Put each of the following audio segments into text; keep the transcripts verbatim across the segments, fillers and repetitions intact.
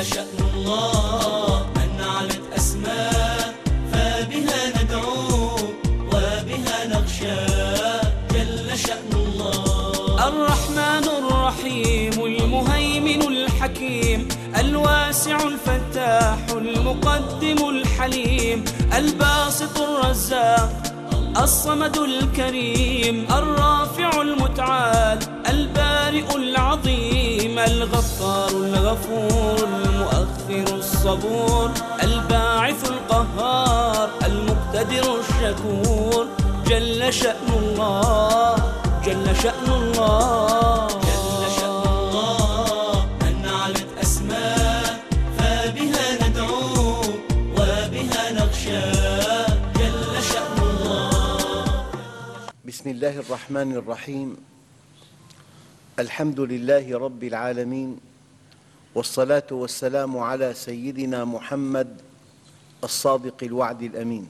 شأن الله من علت أسماء فبها ندعو وبها نخشى جل شأن الله. الرحمن الرحيم المهيمن الحكيم الواسع الفتاح المقدم الحليم الباسط الرزاق الصمد الكريم الرافع المتعال البارئ العظيم الغفار الغفور المؤخر الصبور الباعث القهار المقتدر الشكور جل شأن الله جل شأن الله. جل شأن الله من علت أسماء فبها ندعو وبها نخشى جل شأن الله. بسم الله الرحمن الرحيم. الحمد لله رب العالمين، والصلاة والسلام على سيدنا محمد الصادق الوعد الأمين.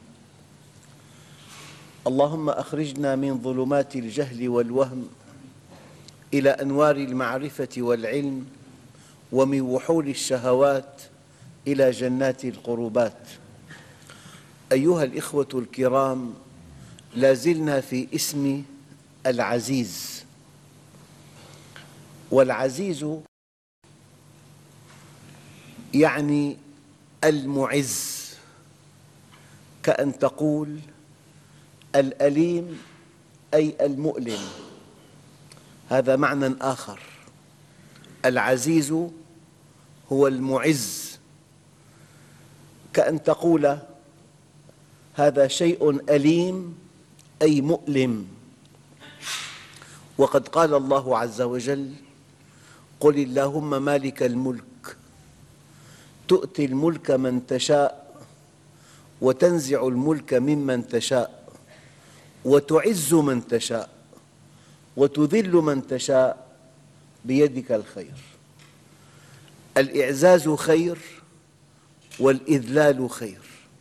اللهم أخرجنا من ظلمات الجهل والوهم إلى أنوار المعرفة والعلم، ومن وحول الشهوات إلى جنات القربات. أيها الإخوة الكرام، لا زلنا في اسم العزيز، والعزيز يعني المعز، كأن تقول الأليم أي المؤلم، هذا معنى آخر. العزيز هو المعز، كأن تقول هذا شيء أليم أي مؤلم. وقد قال الله عز وجل: قل اللهم مالك الملك تؤتي الملك من تشاء وتنزع الملك ممن تشاء وتعز من تشاء وتذل من تشاء بيدك الخير. الإعزاز خير والإذلال خير،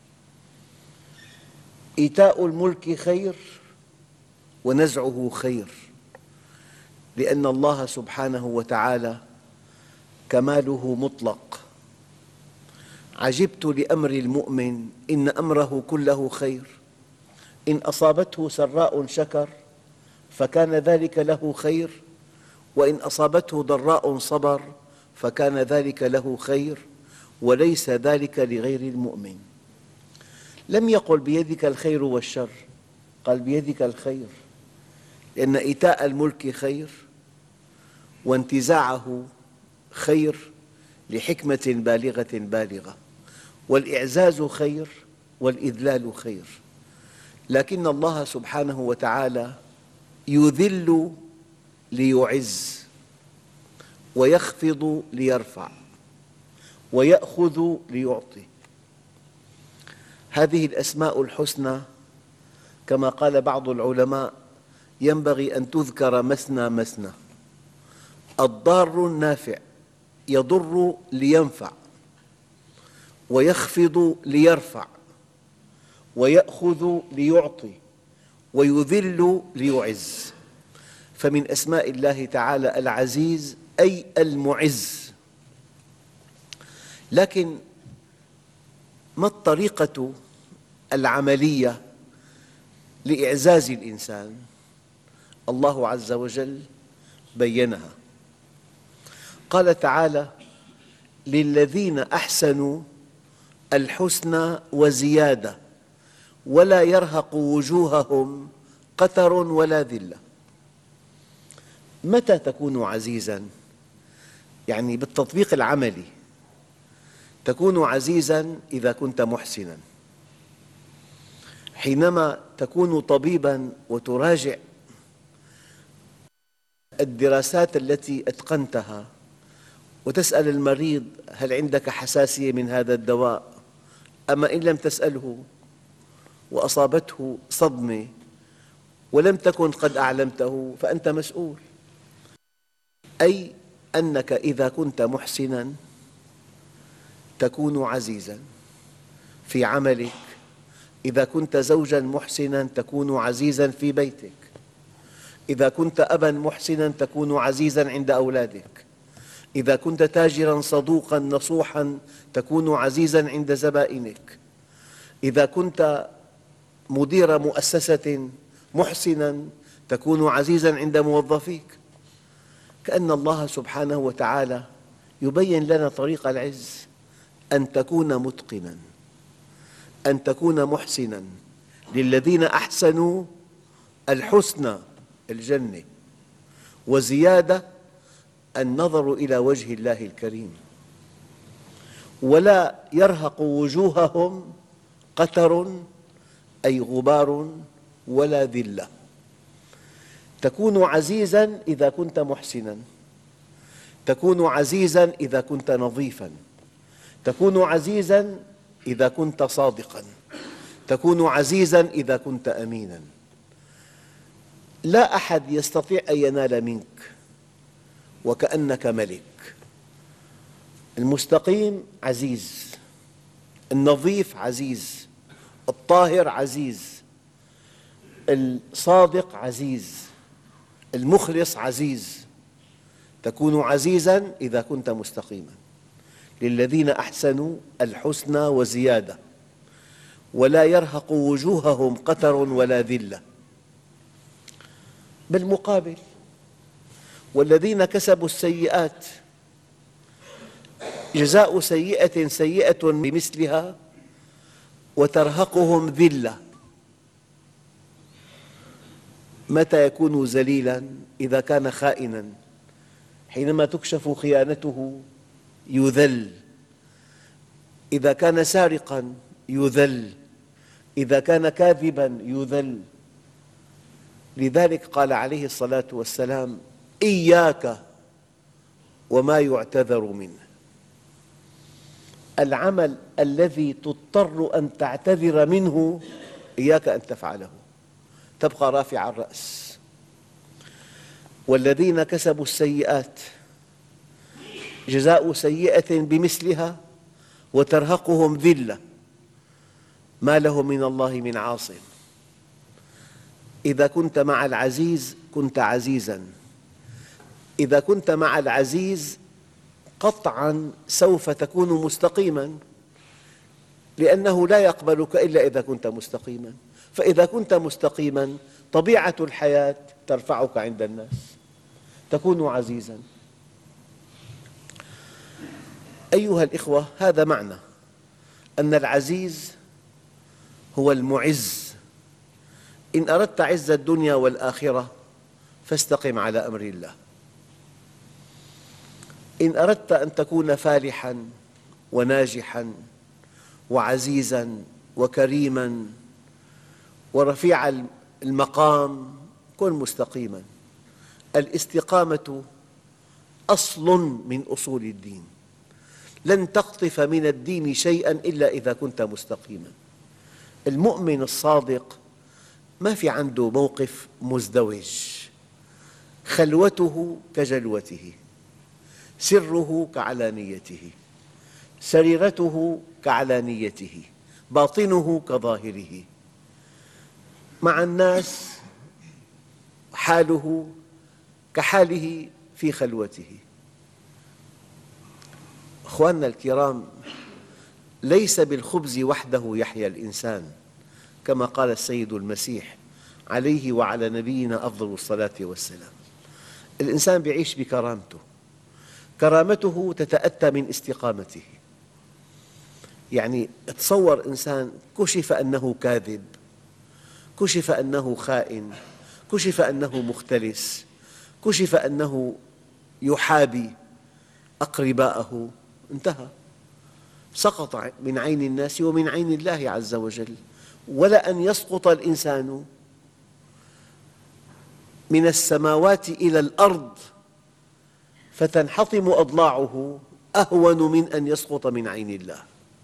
إيتاء الملك خير ونزعه خير، لأن الله سبحانه وتعالى كماله مطلق. عجبت لأمر المؤمن إن أمره كله خير، إن أصابته سراء شكر فكان ذلك له خير، وإن أصابته ضراء صبر فكان ذلك له خير، وليس ذلك لغير المؤمن. لم يقل بيدك الخير والشر، قال بيدك الخير، لأن إيتاء الملك خير وانتزاعه خير لحكمة بالغة بالغة، والإعزاز خير والإذلال خير. لكن الله سبحانه وتعالى يذل ليعز، ويخفض ليرفع، ويأخذ ليعطي. هذه الأسماء الحسنى كما قال بعض العلماء ينبغي أن تذكر مثنى مثنى. الضار النافع يضر لينفع، ويخفض ليرفع، ويأخذ ليعطي، ويذل ليعز. فمن أسماء الله تعالى العزيز أي المعز. لكن ما الطريقة العملية لإعزاز الإنسان؟ الله عز وجل بينها، قال تعالى: للذين أحسنوا الحسنى وزيادة ولا يرهق وجوههم قتر ولا ذلة. متى تكون عزيزاً؟ يعني بالتطبيق العملي تكون عزيزاً إذا كنت محسناً. حينما تكون طبيباً وتراجع الدراسات التي أتقنتها وتسأل المريض: هل عندك حساسية من هذا الدواء؟ أما إن لم تسأله وأصابته صدمة ولم تكن قد أعلمته فأنت مسؤول. أي أنك إذا كنت محسناً تكون عزيزاً في عملك، إذا كنت زوجاً محسناً تكون عزيزاً في بيتك، إذا كنت أباً محسناً تكون عزيزاً عند أولادك، إذا كنت تاجراً صدوقاً نصوحاً تكون عزيزاً عند زبائنك. إذا كنت مدير مؤسسة محسناً تكون عزيزاً عند موظفيك. كأن الله سبحانه وتعالى يبين لنا طريق العز، أن تكون متقناً، أن تكون محسناً. للذين أحسنوا الحسنى، الجنة، وزيادة النظر إلى وجه الله الكريم. ولا يرهق وجوههم قتر أي غبار ولا ذلة. تكون عزيزاً إذا كنت محسناً، تكون عزيزاً إذا كنت نظيفاً، تكون عزيزاً إذا كنت صادقاً، تكون عزيزاً إذا كنت أميناً. لا أحد يستطيع أن ينال منك وكأنك ملك. المستقيم عزيز، النظيف عزيز، الطاهر عزيز، الصادق عزيز، المخلص عزيز. تكون عزيزاً إذا كنت مستقيماً. للذين أحسنوا الحسنى وزيادة ولا يرهق وجوههم قتر ولا ذلة. بالمقابل والذين كسبوا السيئات جزاء سيئة سيئة بمثلها وترهقهم ذلة. متى يكون ذليلاً؟ إذا كان خائناً، حينما تكشف خيانته يذل. إذا كان سارقاً يذل، إذا كان كاذباً يذل. لذلك قال عليه الصلاة والسلام: إياك وما يعتذر منه. العمل الذي تضطر أن تعتذر منه إياك أن تفعله، تبقى رافع الرأس. والذين كسبوا السيئات جزاء سيئة بمثلها وترهقهم ذلة ما لهم من الله من عاصم. إذا كنت مع العزيز كنت عزيزاً، إذا كنت مع العزيز قطعاً سوف تكون مستقيماً، لأنه لا يقبلك إلا إذا كنت مستقيماً. فإذا كنت مستقيماً طبيعة الحياة ترفعك عند الناس، تكون عزيزاً. أيها الإخوة، هذا معنى أن العزيز هو المعز. إن أردت عز الدنيا والآخرة فاستقم على أمر الله. إن أردت أن تكون فالحاً وناجحاً وعزيزاً وكريماً ورفيع المقام كن مستقيماً. الاستقامة أصل من أصول الدين. لن تقطف من الدين شيئاً إلا إذا كنت مستقيماً. المؤمن الصادق ما في عنده موقف مزدوج، خلوته كجلوته، سره كعلانيته، سريرته كعلانيته، باطنه كظاهره. مع الناس حاله كحاله في خلوته. أخواننا الكرام، ليس بالخبز وحده يحيا الإنسان، كما قال السيد المسيح عليه وعلى نبينا أفضل الصلاة والسلام. الإنسان يعيش بكرامته، كرامته تتأتى من استقامته. يعني تصور إنسان كشف أنه كاذب، كشف أنه خائن، كشف أنه مختلس، كشف أنه يحابي أقرباءه، انتهى، سقط من عين الناس ومن عين الله عز وجل. ولا أن يسقط الإنسان من السماوات إلى الأرض فتنحطم أضلاعه أهون من أن يسقط من عين الله.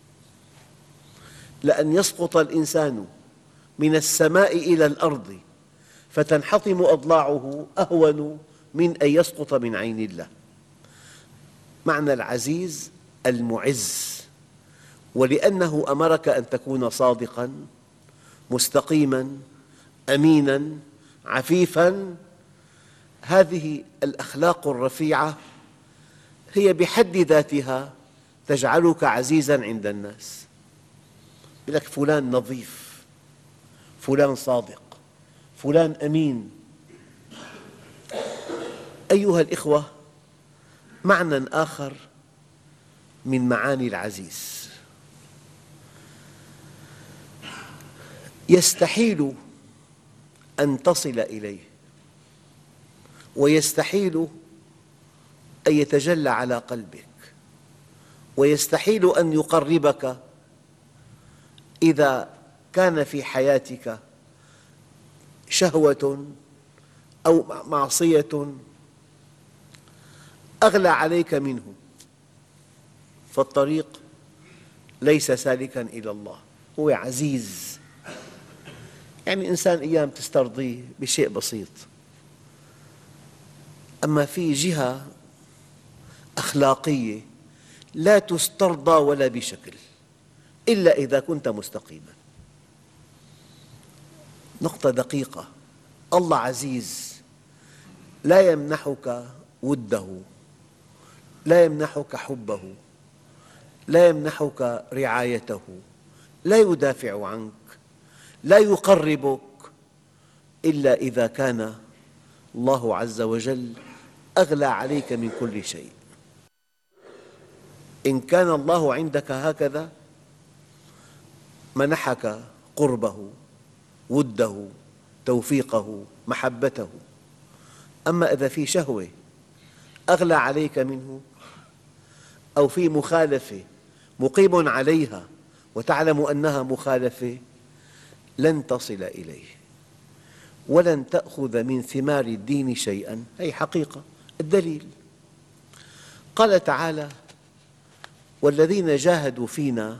لأن يسقط الإنسان من السماء إلى الأرض فتنحطم أضلاعه أهون من أن يسقط من عين الله. معنى العزيز المعز. ولأنه أمرك أن تكون صادقاً مستقيماً أميناً عفيفاً، هذه الأخلاق الرفيعة هي بحد ذاتها تجعلك عزيزاً عند الناس. يقول لك فلان نظيف، فلان صادق، فلان أمين. أيها الإخوة، معنى آخر من معاني العزيز: يستحيل أن تصل إليه، ويستحيل أن يتجلى على قلبك، ويستحيل أن يقربك إذا كان في حياتك شهوة أو معصية أغلى عليك منه، فالطريق ليس سالكاً إلى الله. هو عزيز، يعني إنسان أيام تسترضيه بشيء بسيط، أما في جهة أخلاقية لا تسترضى ولا بشكل إلا إذا كنت مستقيماً. نقطة دقيقة: الله عزيز، لا يمنحك وده، لا يمنحك حبه، لا يمنحك رعايته، لا يدافع عنك، لا يقربك إلا إذا كان الله عز وجل أغلى عليك من كل شيء. إن كان الله عندك هكذا منحك قربه، وده، توفيقه، محبته. أما إذا في شهوة أغلى عليك منه، أو في مخالفة مقيم عليها وتعلم أنها مخالفة، لن تصل إليه ولن تأخذ من ثمار الدين شيئاً. هذه حقيقة. الدليل: قال تعالى: والذين جاهدوا فينا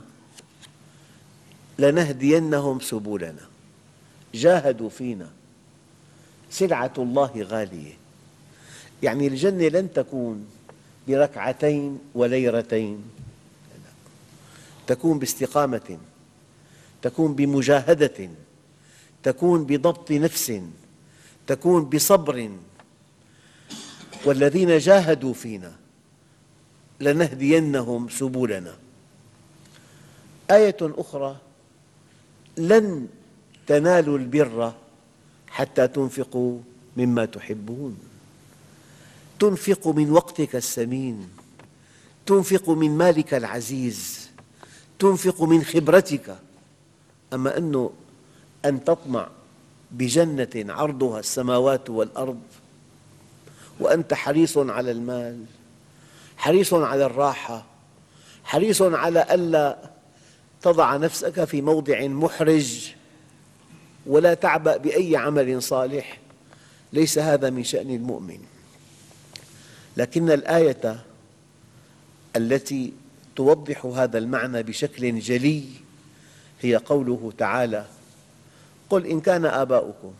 لنهدينهم سبلنا. جاهدوا فينا، سلعة الله غالية، يعني الجنة لن تكون بركعتين وليرتين، تكون باستقامة، تكون بمجاهدة، تكون بضبط نفس، تكون بصبر. والذين جاهدوا فينا لنهدينهم سبلنا. آية أخرى: لن تنالوا البر حتى تنفقوا مما تحبون. تنفق من وقتك الثمين، تنفق من مالك العزيز، تنفق من خبرتك. أما أنه أن تطمع بجنة عرضها السماوات والأرض وأنت حريص على المال، حريص على الراحة، حريص على ألا تضع نفسك في موضع محرج ولا تعبأ بأي عمل صالح، ليس هذا من شأن المؤمن. لكن الآية التي توضح هذا المعنى بشكل جلي هي قوله تعالى: قل إن كان آباؤكم.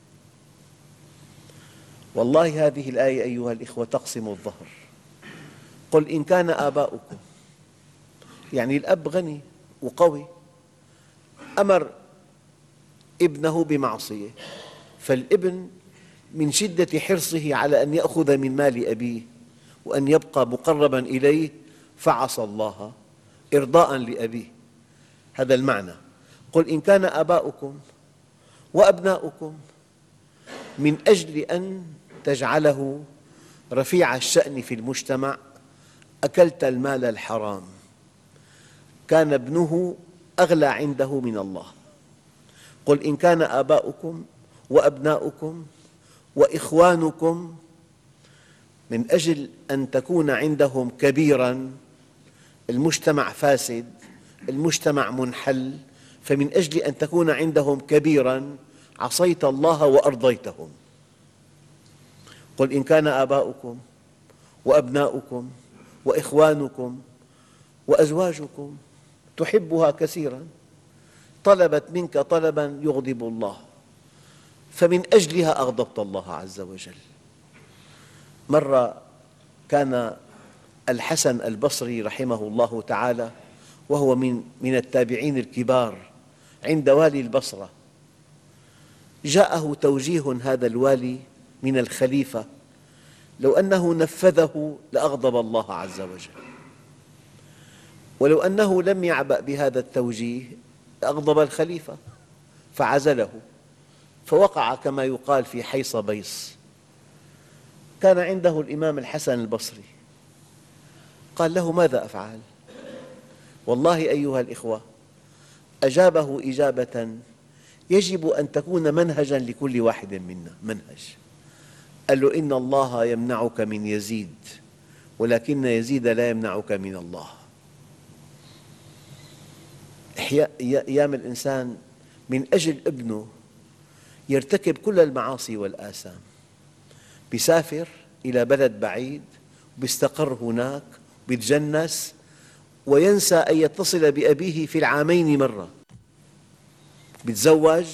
والله هذه الآية أيها الإخوة تقسم الظهر. قل إن كان آباؤكم، يعني الأب غني وقوي، أمر ابنه بمعصية، فالابن من شدة حرصه على أن يأخذ من مال أبيه وأن يبقى مقرباً إليه فعصى الله إرضاءً لأبيه. هذا المعنى. قل إن كان آباؤكم وأبناؤكم، من أجل أن تجعله رفيع الشأن في المجتمع أكلت المال الحرام، كان ابنه أغلى عنده من الله. قل إن كان آباؤكم وأبناؤكم وإخوانكم، من أجل أن تكون عندهم كبيراً، المجتمع فاسد، المجتمع منحل، فمن أجل أن تكون عندهم كبيراً عصيت الله وأرضيتهم. قل إن كان آباؤكم وأبناؤكم وإخوانكم وأزواجكم تحبها كثيراً، طلبت منك طلباً يغضب الله، فمن أجلها أغضبت الله عز وجل. مرة كان الحسن البصري رحمه الله تعالى وهو من من التابعين الكبار عند والي البصرة، جاءه توجيه هذا الوالي من الخليفة لو أنه نفذه لأغضب الله عز وجل، ولو أنه لم يعبأ بهذا التوجيه لأغضب الخليفة فعزله، فوقع كما يقال في حيص بيص. كان عنده الإمام الحسن البصري، قال له: ماذا أفعل؟ والله أيها الإخوة، أجابه إجابة يجب أن تكون منهجاً لكل واحد منا. منهج. قال له: إن الله يمنعك من يزيد، ولكن يزيد لا يمنعك من الله. أيام الإنسان من أجل ابنه يرتكب كل المعاصي والآثام، يسافر إلى بلد بعيد، يستقر هناك، يتجنس، وينسى أن يتصل بأبيه في العامين مرة. يتزوج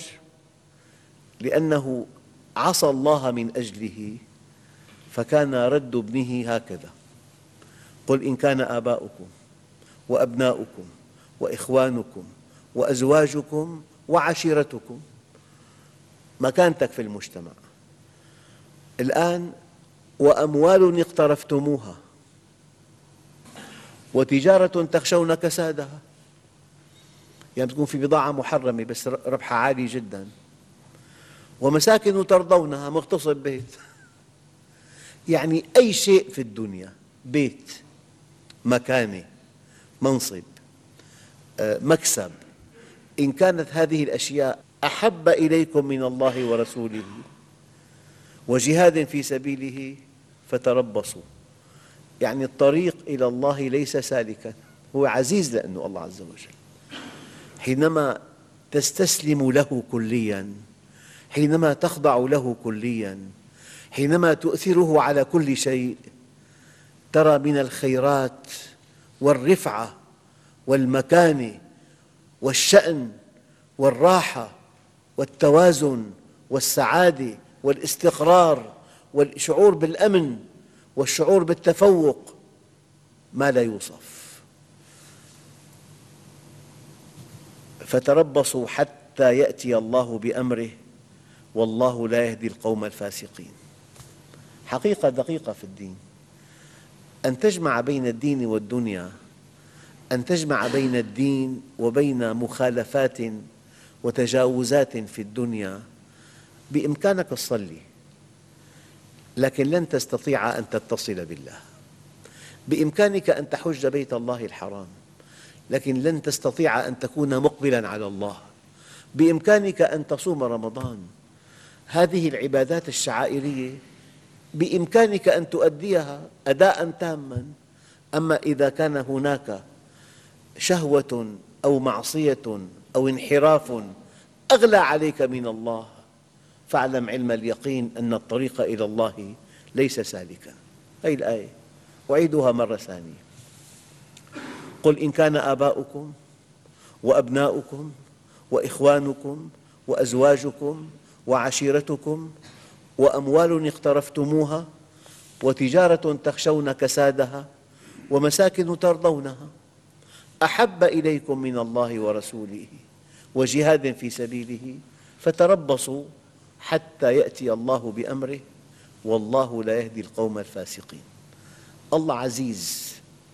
لأنه عصى الله من أجله، فكان رد ابنه هكذا: قل إن كان آباؤكم وأبناؤكم وإخوانكم وأزواجكم وعشيرتكم، مكانتك في المجتمع. الآن: وأموال اقترفتموها وتجارة تخشون كسادها، يعني تكون في بضاعة محرمة بس ربحها عالي جدا، ومساكن ترضونها، مغتصب بيت. يعني أي شيء في الدنيا، بيت، مكانة، منصب، مكسب، إن كانت هذه الأشياء أحب إليكم من الله ورسوله وجهاد في سبيله فتربصوا. يعني الطريق إلى الله ليس سالكاً، هو عزيز لأنه الله عز وجل. حينما تستسلم له كلياً، حينما تخضع له كلياً، حينما تؤثره على كل شيء، ترى من الخيرات والرفعة والمكانة والشأن والراحة والتوازن والسعادة والاستقرار والشعور بالأمن والشعور بالتفوق ما لا يوصف. فتربصوا حتى يأتي الله بأمره والله لا يهدي القوم الفاسقين. حقيقة دقيقة في الدين، أن تجمع بين الدين والدنيا، أن تجمع بين الدين وبين مخالفات وتجاوزات في الدنيا. بإمكانك تصلي، لكن لن تستطيع أن تتصل بالله. بإمكانك أن تحج بيت الله الحرام، لكن لن تستطيع أن تكون مقبلاً على الله. بإمكانك أن تصوم رمضان، هذه العبادات الشعائرية بإمكانك أن تؤديها أداءً تاماً. أما إذا كان هناك شهوة أو معصية أو انحراف أغلى عليك من الله، فاعلم علم اليقين أن الطريق إلى الله ليس سالكاً. هذه الآية أعيدها مرة ثانية: قل إن كان آباؤكم وأبناؤكم وإخوانكم وأزواجكم وعشيرتكم وأموال اقترفتموها وتجارة تخشون كسادها ومساكن ترضونها أحب إليكم من الله ورسوله وجهاد في سبيله فتربصوا حتى يأتي الله بأمره والله لا يهدي القوم الفاسقين. الله عزيز،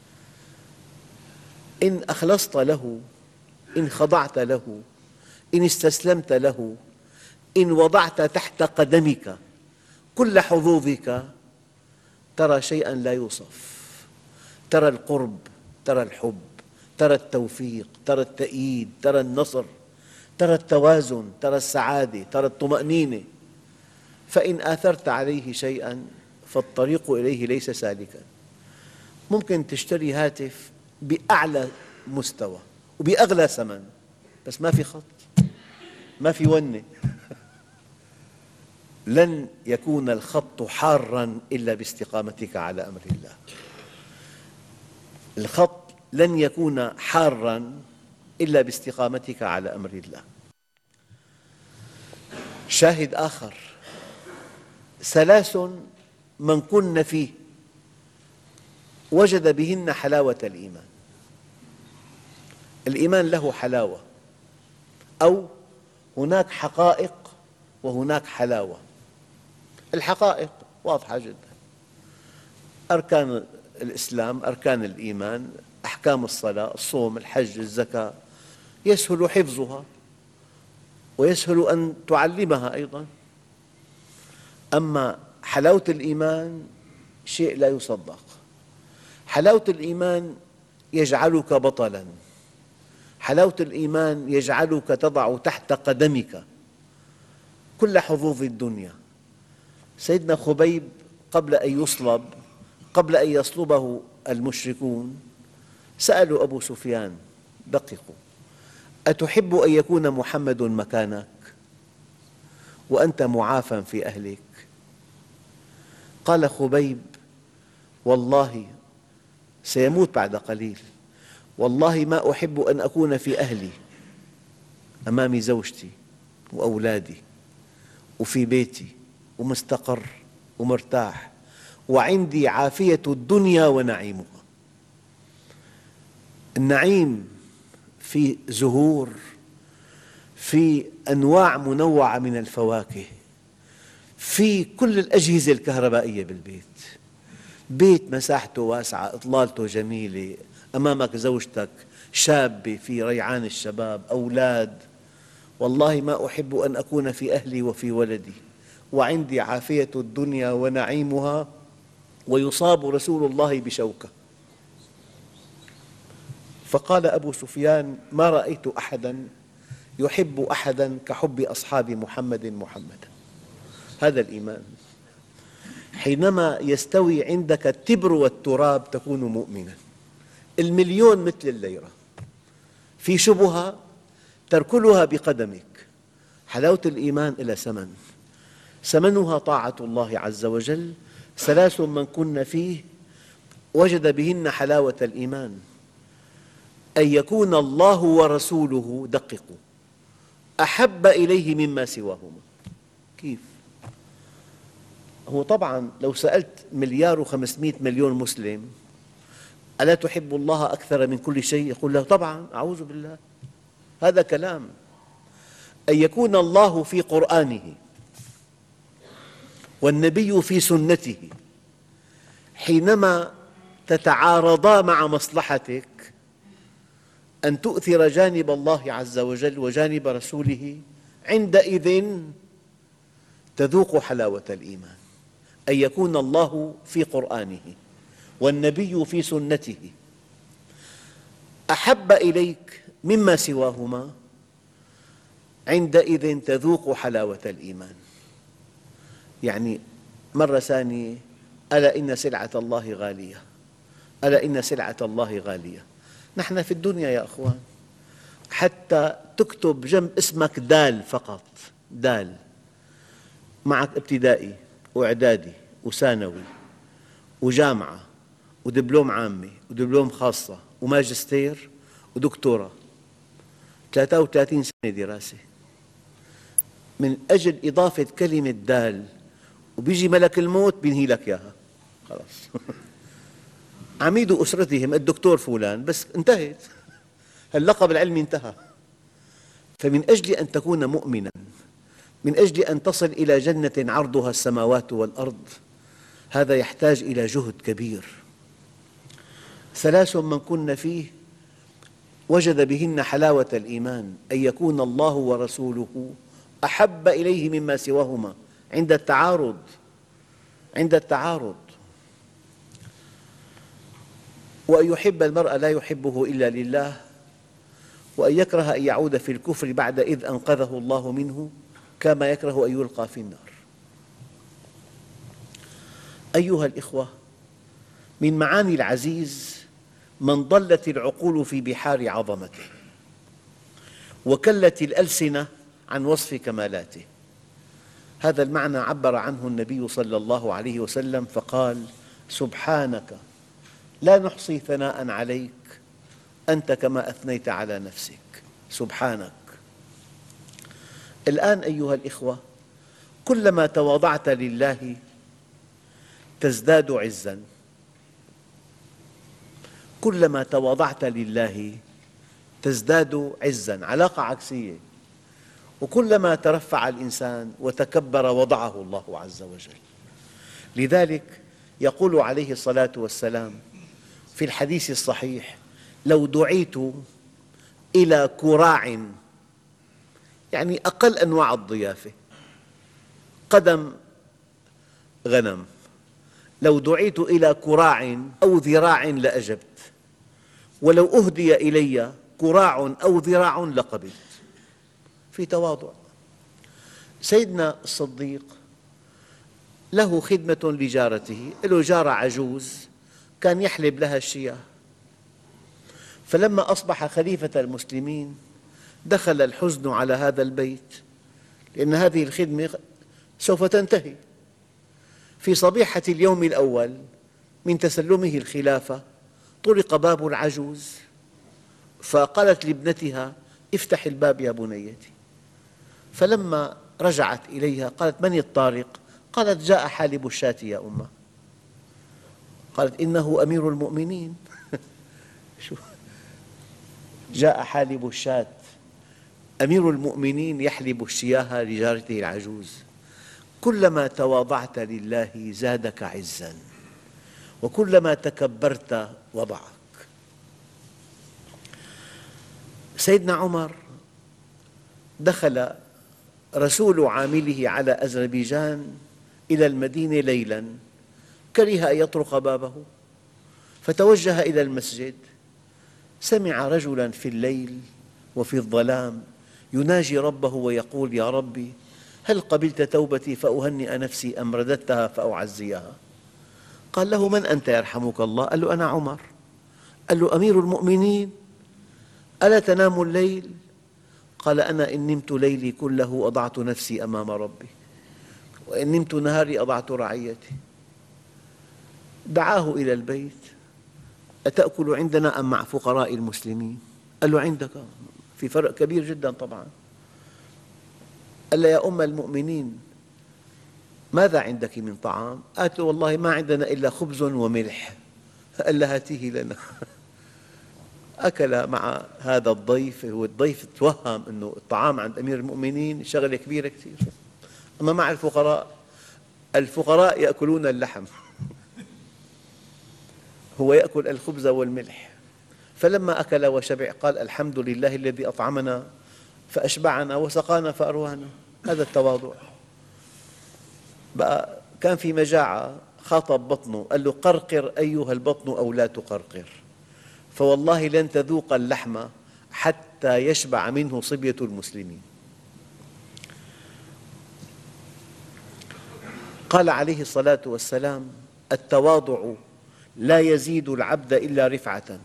إن أخلصت له، إن خضعت له، إن استسلمت له، إن وضعت تحت قدمك كل حظوظك، ترى شيئاً لا يوصف. ترى القرب، ترى الحب، ترى التوفيق، ترى التأييد، ترى النصر، ترى التوازن، ترى السعادة، ترى الطمأنينة. فإن آثرت عليه شيئاً فالطريق إليه ليس سالكاً. ممكن تشتري هاتف بأعلى مستوى وبأغلى ثمن، بس ما في خط، ما في ونة. لن يكون الخط حاراً إلا باستقامتك على أمر الله. الخط لن يكون حاراً إلا باستقامتك على أمر الله. شاهد آخر: ثلاث من كن فيه وجد بهن حلاوة الإيمان. الإيمان له حلاوة، أو هناك حقائق وهناك حلاوة. الحقائق واضحة جدا: أركان الإسلام، أركان الإيمان، أحكام الصلاة، الصوم، الحج، الزكاة، يسهل حفظها ويسهل أن تعلمها أيضاً. أما حلاوة الإيمان شيء لا يصدق. حلاوة الإيمان يجعلك بطلاً، حلاوة الإيمان يجعلك تضع تحت قدمك كل حظوظ الدنيا. سيدنا خبيب قبل أن يصلب، قبل أن يصلبه المشركون، سألوا أبو سفيان دققوا: أتحب أن يكون محمد مكانك وأنت معافى في أهلك؟ قال خبيب: والله سيموت بعد قليل، والله ما أحب أن أكون في أهلي أمام زوجتي وأولادي وفي بيتي ومستقر ومرتاح وعندي عافية الدنيا ونعيمها. النعيم في زهور، في أنواع منوعة من الفواكه، في كل الأجهزة الكهربائية بالبيت، بيت مساحته واسعة، إطلالته جميلة، أمامك زوجتك شابة في ريعان الشباب، أولاد. والله ما أحب أن أكون في أهلي وفي ولدي وعندي عافية الدنيا ونعيمها، ويصاب رسول الله بشوكة. فقال أبو سفيان: ما رأيت أحداً يحب أحداً كحب أصحاب محمد محمداً. هذا الإيمان. حينما يستوي عندك التبر والتراب تكون مؤمناً. المليون مثل الليرة، في شبهة تركلها بقدمك. حلاوة الإيمان إلى ثمن، ثمنها طاعة الله عز وجل. ثلاث من كن فيه وجد بهن حلاوة الإيمان: أن يكون الله ورسوله، دققوا، أحب إليه مما سواهما. كيف؟ هو طبعاً لو سألت مليار وخمسمئة مليون مسلم: ألا تحب الله أكثر من كل شيء؟ يقول له: طبعاً، أعوذ بالله، هذا كلام. أن يكون الله في قرآنه والنبي في سنته، حينما تتعارضا مع مصلحتك أن تؤثر جانب الله عز وجل وجانب رسوله، عندئذ تذوق حلاوة الإيمان. أن يكون الله في قرآنه والنبي في سنته أحب إليك مما سواهما، عندئذ تذوق حلاوة الإيمان. يعني مرة ثانية: ألا إن سلعة الله غالية، ألا إن سلعة الله غالية. نحن في الدنيا يا أخوان حتى تكتب جنب اسمك دال فقط، دال، معك ابتدائي وإعدادي وثانوي وجامعة ودبلوم عامة ودبلوم خاصة وماجستير ودكتوراه، ثلاثة وثلاثين سنة دراسة، من أجل إضافة كلمة دال، وبيجي ملك الموت بينهي لك إياها خلاص. عميد أسرتهم الدكتور فلان، بس انتهت، اللقب العلمي انتهى. فمن أجل أن تكون مؤمناً، من أجل أن تصل إلى جنة عرضها السماوات والأرض، هذا يحتاج إلى جهد كبير. ثلاث من كن فيه وجد بهن حلاوة الإيمان: أن يكون الله ورسوله أحب إليه مما سواهما، عند التعارض، عند التعارض. وأن يحب المرء لا يحبه إلا لله، وأن يكره أن يعود في الكفر بعد إذ أنقذه الله منه، كما يكره أن يلقى في النار. أيها الإخوة، من معاني العزيز من ضلت العقول في بحار عظمته وكلت الألسنة عن وصف كمالاته. هذا المعنى عبر عنه النبي صلى الله عليه وسلم فقال: سبحانك لا نحصي ثناء عليك أنت كما أثنيت على نفسك. سبحانك. الآن أيها الإخوة، كلما تواضعت لله تزداد عزاً، كلما تواضعت لله تزداد عزاً، علاقة عكسية. وكلما ترفع الإنسان وتكبر وضعه الله عز وجل. لذلك يقول عليه الصلاة والسلام في الحديث الصحيح: لو دعيت إلى كراع، يعني أقل أنواع الضيافة، قدم غنم، لو دعيت إلى كراع أو ذراع لأجبت، ولو أهدي إلي كراع أو ذراع لقبلت. في تواضع. سيدنا الصديق له خدمة لجارته، له جارة عجوز كان يحلب لها الشياه، فلما أصبح خليفة المسلمين دخل الحزن على هذا البيت، لأن هذه الخدمة سوف تنتهي. في صبيحة اليوم الأول من تسلمه الخلافة طرق باب العجوز، فقالت لابنتها: افتح الباب يا بنيتي. فلما رجعت إليها قالت: من الطارق؟ قالت: جاء حالب الشاة يا أمه. قالت: إنه أمير المؤمنين. جاء حالب الشاة، أمير المؤمنين يحلب الشياه لجارته العجوز. كلما تواضعت لله زادك عزاً، وكلما تكبرت وضعك. سيدنا عمر دخل رسول عامله على أذربيجان إلى المدينة ليلاً، كره أن يطرق بابه فتوجه إلى المسجد، سمع رجلاً في الليل وفي الظلام يناجي ربه ويقول: يا ربي، هل قبلت توبتي فأهنئ نفسي أم رددتها فأعزيها؟ قال له: من أنت يرحمك الله؟ قال له: أنا عمر. قال له: أمير المؤمنين، ألا تنام الليل؟ قال: أنا إن نمت ليلي كله أضعت نفسي أمام ربي، وإن نمت نهاري أضعت رعيتي. دعاه إلى البيت: أتأكل عندنا أم مع فقراء المسلمين؟ قال له: عندك. في فرق كبير جدا طبعا. قال له: يا أم المؤمنين، ماذا عندك من طعام؟ قالت له: والله ما عندنا إلا خبز وملح. قال لها: هاتيه لنا. أكل مع هذا الضيف، هو الضيف توهم أن الطعام عند أمير المؤمنين شغلة كبيرة كثير. أما مع الفقراء، الفقراء يأكلون اللحم، هو يأكل الخبز والملح. فلما أكل وشبع قال: الحمد لله الذي أطعمنا فأشبعنا وسقانا فأروانا. هذا التواضع. بقى كان في مجاعة، خاطب بطنه قال له: قرقر أيها البطن أو لا تقرقر، فوالله لن تذوق اللحم حتى يشبع منه صبية المسلمين. قال عليه الصلاة والسلام: التواضع لا يزيد العبد إلا رفعة،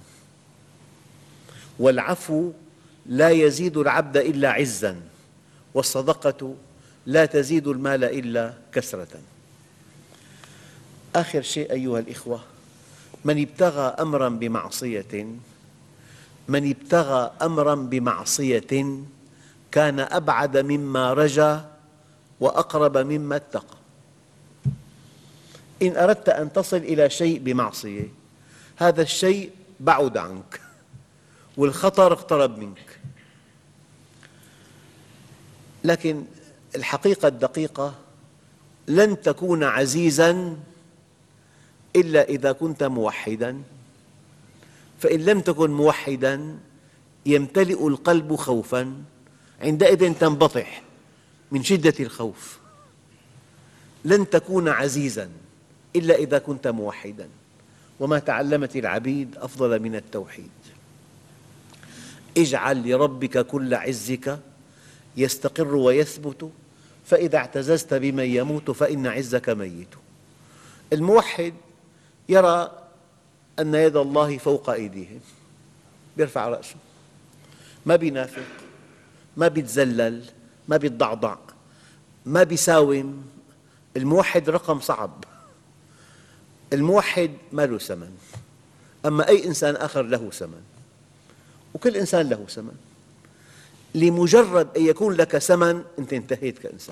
والعفو لا يزيد العبد إلا عزاً، والصدقة لا تزيد المال إلا كثرة. آخر شيء أيها الإخوة، من ابتغى أمراً بمعصية من ابتغى أمراً بمعصية كان أبعد مما رجا وأقرب مما اتقى. إن أردت أن تصل إلى شيء بمعصية، هذا الشيء بعد عنك والخطر اقترب منك. لكن الحقيقة الدقيقة: لن تكون عزيزاً إلا إذا كنت موحداً، فإن لم تكن موحداً يمتلئ القلب خوفاً، عندئذ تنبطح من شدة الخوف. لن تكون عزيزاً إلا إذا كنت موحداً، وما تعلمت العبيد أفضل من التوحيد. اجعل لربك كل عزك يستقر ويثبت، فإذا اعتززت بمن يموت فإن عزك ميت. الموحد يرى أن يد الله فوق أيديهم، يرفع رأسه، ما بينافق، ما بيتذلل، ما بيتضعضع، ما بيساوم. الموحد رقم صعب. الموحد ما له ثمن، أما أي إنسان آخر له ثمن، وكل إنسان له ثمن. لمجرد أن يكون لك ثمن أنت انتهيت كإنسان.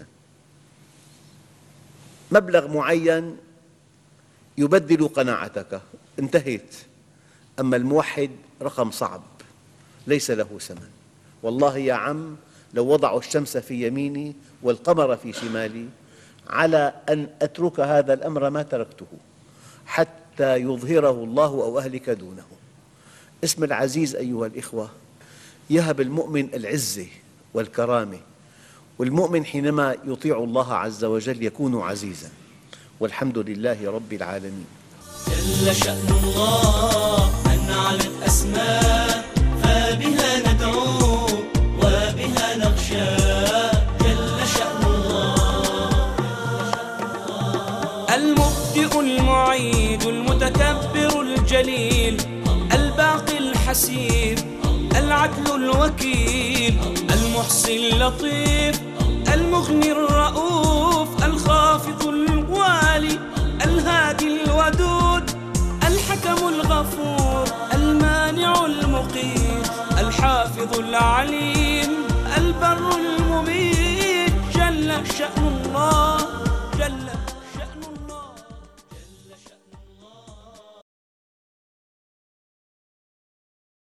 مبلغ معين يبدل قناعتك، انتهيت. أما الموحد رقم صعب ليس له ثمن. والله يا عم، لو وضعوا الشمس في يميني والقمر في شمالي على أن أترك هذا الأمر ما تركته، حتى يظهره الله أو أهلك دونه. اسم العزيز أيها الإخوة يهب المؤمن العزة والكرامة، والمؤمن حينما يطيع الله عز وجل يكون عزيزاً. والحمد لله رب العالمين. جل شأن الله أن علت أسماء فبها ندعو وبها نخشى. جل شأن الله المبدئ المعيد المتكبر الجليل الباقي الحسيب العدل الوكيل المحصي اللطيف المغني الرؤوف الخافض الوالي الهادي الودود الحكم الغفور المانع المقيت الحافظ العليم البر المميت. جل شأن الله جل